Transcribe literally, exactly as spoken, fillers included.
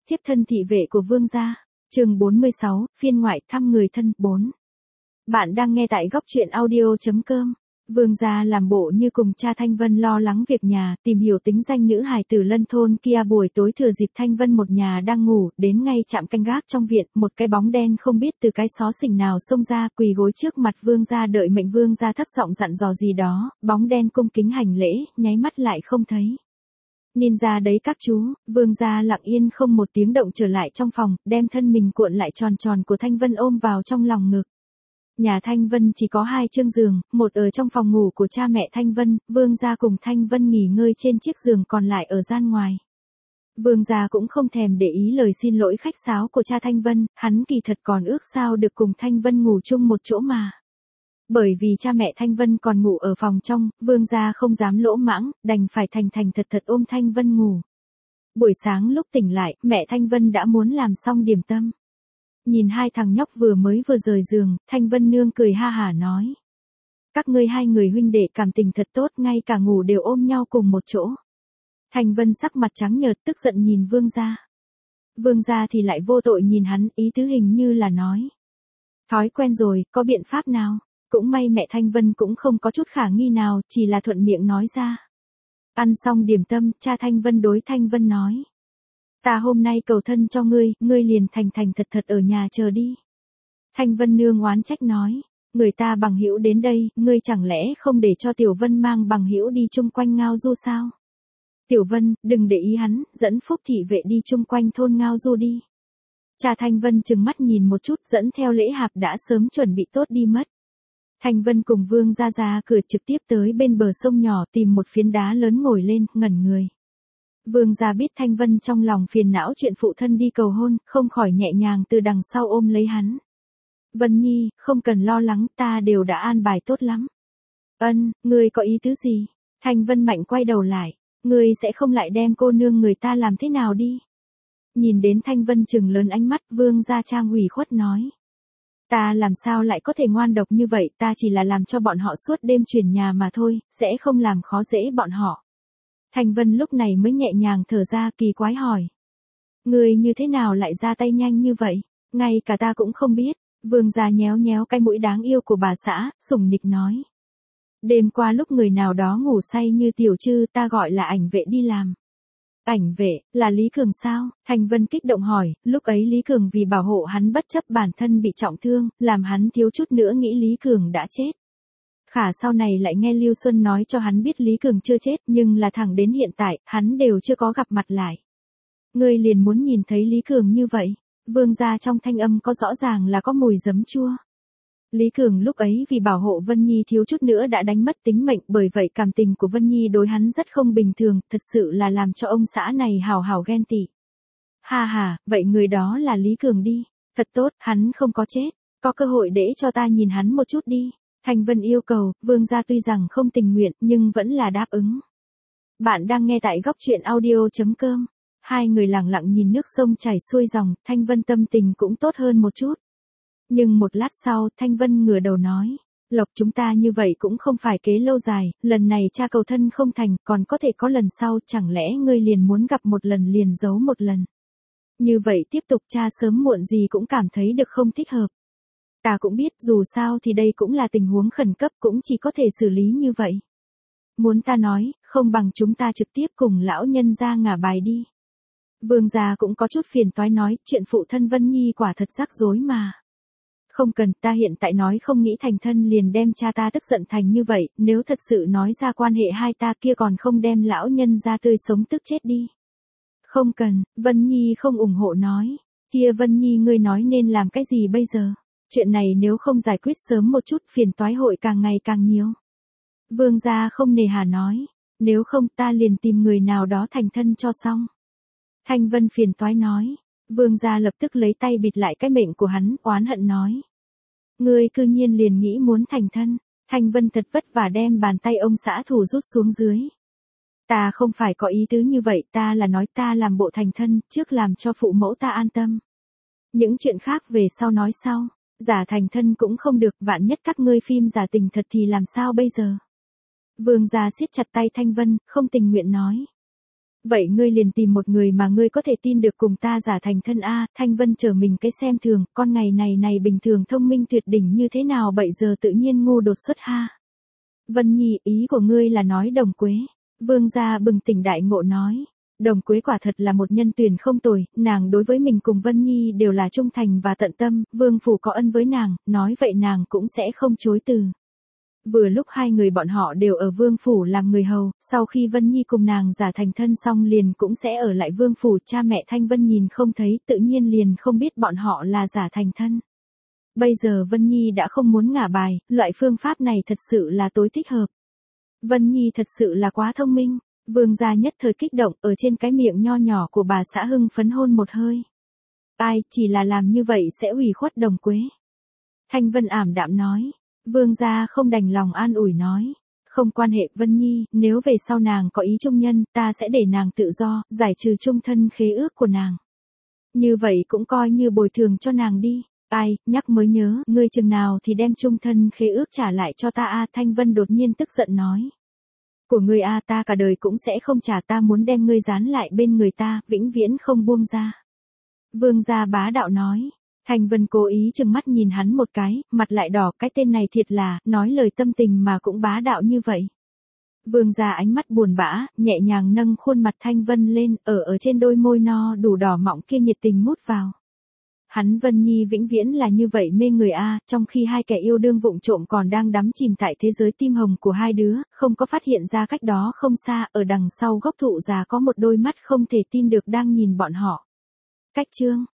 Thiếp thân thị vệ của vương gia. Chương bốn mươi sáu, phiên ngoại thăm người thân bốn. Bạn đang nghe tại góc truyện audio chấm com. Vương gia làm bộ như cùng cha Thanh Vân lo lắng việc nhà, tìm hiểu tính danh nữ hài tử Lân thôn kia. Buổi tối thừa dịp Thanh Vân một nhà đang ngủ, đến ngay trạm canh gác trong viện, một cái bóng đen không biết từ cái xó xỉnh nào xông ra, quỳ gối trước mặt vương gia đợi mệnh. Vương gia thấp giọng dặn dò gì đó, bóng đen cung kính hành lễ, nháy mắt lại không thấy. Ninja đấy các chú. Vương gia lặng yên không một tiếng động trở lại trong phòng, đem thân mình cuộn lại tròn tròn của Thanh Vân ôm vào trong lòng ngực. Nhà Thanh Vân chỉ có hai chiếc giường, một ở trong phòng ngủ của cha mẹ Thanh Vân, Vương gia cùng Thanh Vân nghỉ ngơi trên chiếc giường còn lại ở gian ngoài. Vương gia cũng không thèm để ý lời xin lỗi khách sáo của cha Thanh Vân, hắn kỳ thật còn ước sao được cùng Thanh Vân ngủ chung một chỗ mà. Bởi vì cha mẹ Thanh Vân còn ngủ ở phòng trong, vương gia không dám lỗ mãng, đành phải thành thành thật thật ôm Thanh Vân ngủ. Buổi sáng lúc tỉnh lại, mẹ Thanh Vân đã muốn làm xong điểm tâm. Nhìn hai thằng nhóc vừa mới vừa rời giường, Thanh Vân nương cười ha hả nói. Các ngươi hai người huynh đệ cảm tình thật tốt, ngay cả ngủ đều ôm nhau cùng một chỗ. Thanh Vân sắc mặt trắng nhợt tức giận nhìn vương gia. Vương gia thì lại vô tội nhìn hắn, ý tứ hình như là nói. Thói quen rồi, có biện pháp nào? Cũng may mẹ Thanh Vân cũng không có chút khả nghi nào, chỉ là thuận miệng nói ra. Ăn xong điểm tâm, cha Thanh Vân đối Thanh Vân nói. Ta hôm nay cầu thân cho ngươi, ngươi liền thành thành thật thật ở nhà chờ đi. Thanh Vân nương oán trách nói. Người ta bằng hữu đến đây, ngươi chẳng lẽ không để cho Tiểu Vân mang bằng hữu đi chung quanh Ngao Du sao? Tiểu Vân, đừng để ý hắn, dẫn Phúc thị vệ đi chung quanh thôn Ngao Du đi. Cha Thanh Vân trừng mắt nhìn một chút, dẫn theo Lễ Hạp đã sớm chuẩn bị tốt đi mất. Thanh Vân cùng Vương gia ra cửa trực tiếp tới bên bờ sông nhỏ tìm một phiến đá lớn ngồi lên, ngẩn người. Vương gia biết Thanh Vân trong lòng phiền não chuyện phụ thân đi cầu hôn, không khỏi nhẹ nhàng từ đằng sau ôm lấy hắn. Vân Nhi, không cần lo lắng, ta đều đã an bài tốt lắm. Ân, ngươi có ý tứ gì? Thanh Vân mạnh quay đầu lại, ngươi sẽ không lại đem cô nương người ta làm thế nào đi? Nhìn đến Thanh Vân trừng lớn ánh mắt, Vương gia trang ủy khuất nói. Ta làm sao lại có thể ngoan độc như vậy, ta chỉ là làm cho bọn họ suốt đêm chuyển nhà mà thôi, sẽ không làm khó dễ bọn họ. Thanh Vân lúc này mới nhẹ nhàng thở ra, kỳ quái hỏi. Ngươi như thế nào lại ra tay nhanh như vậy, ngay cả ta cũng không biết. Vương gia nhéo nhéo cái mũi đáng yêu của bà xã, sủng nịch nói. Đêm qua lúc người nào đó ngủ say như tiểu trư, ta gọi là ảnh vệ đi làm. Ảnh vệ, là Lý Cường sao? Thanh Vân kích động hỏi, lúc ấy Lý Cường vì bảo hộ hắn bất chấp bản thân bị trọng thương, làm hắn thiếu chút nữa nghĩ Lý Cường đã chết. Khả sau này lại nghe Lưu Xuân nói cho hắn biết Lý Cường chưa chết, nhưng là thẳng đến hiện tại, hắn đều chưa có gặp mặt lại. Ngươi liền muốn nhìn thấy Lý Cường như vậy? Vương gia trong thanh âm có rõ ràng là có mùi giấm chua. Lý Cường lúc ấy vì bảo hộ Vân Nhi thiếu chút nữa đã đánh mất tính mệnh, bởi vậy cảm tình của Vân Nhi đối hắn rất không bình thường, thật sự là làm cho ông xã này hào hào ghen tị. Ha ha, vậy người đó là Lý Cường đi. Thật tốt, hắn không có chết. Có cơ hội để cho ta nhìn hắn một chút đi. Thanh Vân yêu cầu, vương gia tuy rằng không tình nguyện, nhưng vẫn là đáp ứng. Bạn đang nghe tại góc truyện audio chấm com. Hai người lặng lặng nhìn nước sông chảy xuôi dòng, Thanh Vân tâm tình cũng tốt hơn một chút. Nhưng một lát sau, Thanh Vân ngửa đầu nói. Lộc chúng ta như vậy cũng không phải kế lâu dài, lần này cha cầu thân không thành, còn có thể có lần sau, chẳng lẽ ngươi liền muốn gặp một lần liền giấu một lần. Như vậy tiếp tục cha sớm muộn gì cũng cảm thấy được không thích hợp. Ta cũng biết dù sao thì đây cũng là tình huống khẩn cấp, cũng chỉ có thể xử lý như vậy. Muốn ta nói, không bằng chúng ta trực tiếp cùng lão nhân ra ngả bài đi. Vương gia cũng có chút phiền toái nói, chuyện phụ thân Vân Nhi quả thật rắc rối mà. Không cần, ta hiện tại nói không nghĩ thành thân liền đem cha ta tức giận thành như vậy, nếu thật sự nói ra quan hệ hai ta kia còn không đem lão nhân ra tươi sống tức chết đi. Không cần, Vân Nhi không ủng hộ nói. Kia Vân Nhi ngươi nói nên làm cái gì bây giờ? Chuyện này nếu không giải quyết sớm một chút phiền toái hội càng ngày càng nhiều. Vương gia không nề hà nói, nếu không ta liền tìm người nào đó thành thân cho xong. Thanh Vân phiền toái nói, vương gia lập tức lấy tay bịt lại cái miệng của hắn, oán hận nói. Ngươi cư nhiên liền nghĩ muốn thành thân. Thanh Vân thật vất vả đem bàn tay ông xã thủ rút xuống dưới. Ta không phải có ý tứ như vậy, ta là nói ta làm bộ thành thân, trước làm cho phụ mẫu ta an tâm. Những chuyện khác về sau nói sau. Giả thành thân cũng không được, vạn nhất các ngươi phim giả tình thật thì làm sao bây giờ? Vương gia siết chặt tay Thanh Vân, không tình nguyện nói. Vậy ngươi liền tìm một người mà ngươi có thể tin được cùng ta giả thành thân a. Thanh Vân trở mình cái xem thường, con ngày này này bình thường thông minh tuyệt đỉnh như thế nào bây giờ tự nhiên ngu đột xuất ha. Vân Nhi, ý của ngươi là nói Đồng Quế. Vương gia bừng tỉnh đại ngộ nói. Đồng Quế quả thật là một nhân tuyển không tồi, nàng đối với mình cùng Vân Nhi đều là trung thành và tận tâm, vương phủ có ân với nàng, nói vậy nàng cũng sẽ không chối từ. Vừa lúc hai người bọn họ đều ở vương phủ làm người hầu, sau khi Vân Nhi cùng nàng giả thành thân xong liền cũng sẽ ở lại vương phủ, cha mẹ Thanh Vân nhìn không thấy tự nhiên liền không biết bọn họ là giả thành thân. Bây giờ Vân Nhi đã không muốn ngả bài, loại phương pháp này thật sự là tối thích hợp. Vân Nhi thật sự là quá thông minh. Vương gia nhất thời kích động, ở trên cái miệng nho nhỏ của bà xã hưng phấn hôn một hơi. Ai, chỉ là làm như vậy sẽ ủy khuất Đồng Quế. Thanh Vân ảm đạm nói. Vương gia không đành lòng an ủi nói. Không quan hệ Vân Nhi, nếu về sau nàng có ý trung nhân, ta sẽ để nàng tự do, giải trừ chung thân khế ước của nàng. Như vậy cũng coi như bồi thường cho nàng đi. Ai, nhắc mới nhớ, ngươi chừng nào thì đem chung thân khế ước trả lại cho ta a. Thanh Vân đột nhiên tức giận nói. Của ngươi a, ta cả đời cũng sẽ không trả, ta muốn đem ngươi dán lại bên người ta, vĩnh viễn không buông ra. Vương gia bá đạo nói. Thanh Vân cố ý chừng mắt nhìn hắn một cái, mặt lại đỏ, cái tên này thiệt là, nói lời tâm tình mà cũng bá đạo như vậy. Vương gia ánh mắt buồn bã, nhẹ nhàng nâng khuôn mặt Thanh Vân lên, ở ở trên đôi môi no đủ đỏ mọng kia nhiệt tình mút vào. Hắn Vân Nhi vĩnh viễn là như vậy mê người a, trong khi hai kẻ yêu đương vụng trộm còn đang đắm chìm tại thế giới tim hồng của hai đứa, không có phát hiện ra cách đó không xa, ở đằng sau gốc thụ già có một đôi mắt không thể tin được đang nhìn bọn họ. Cách chương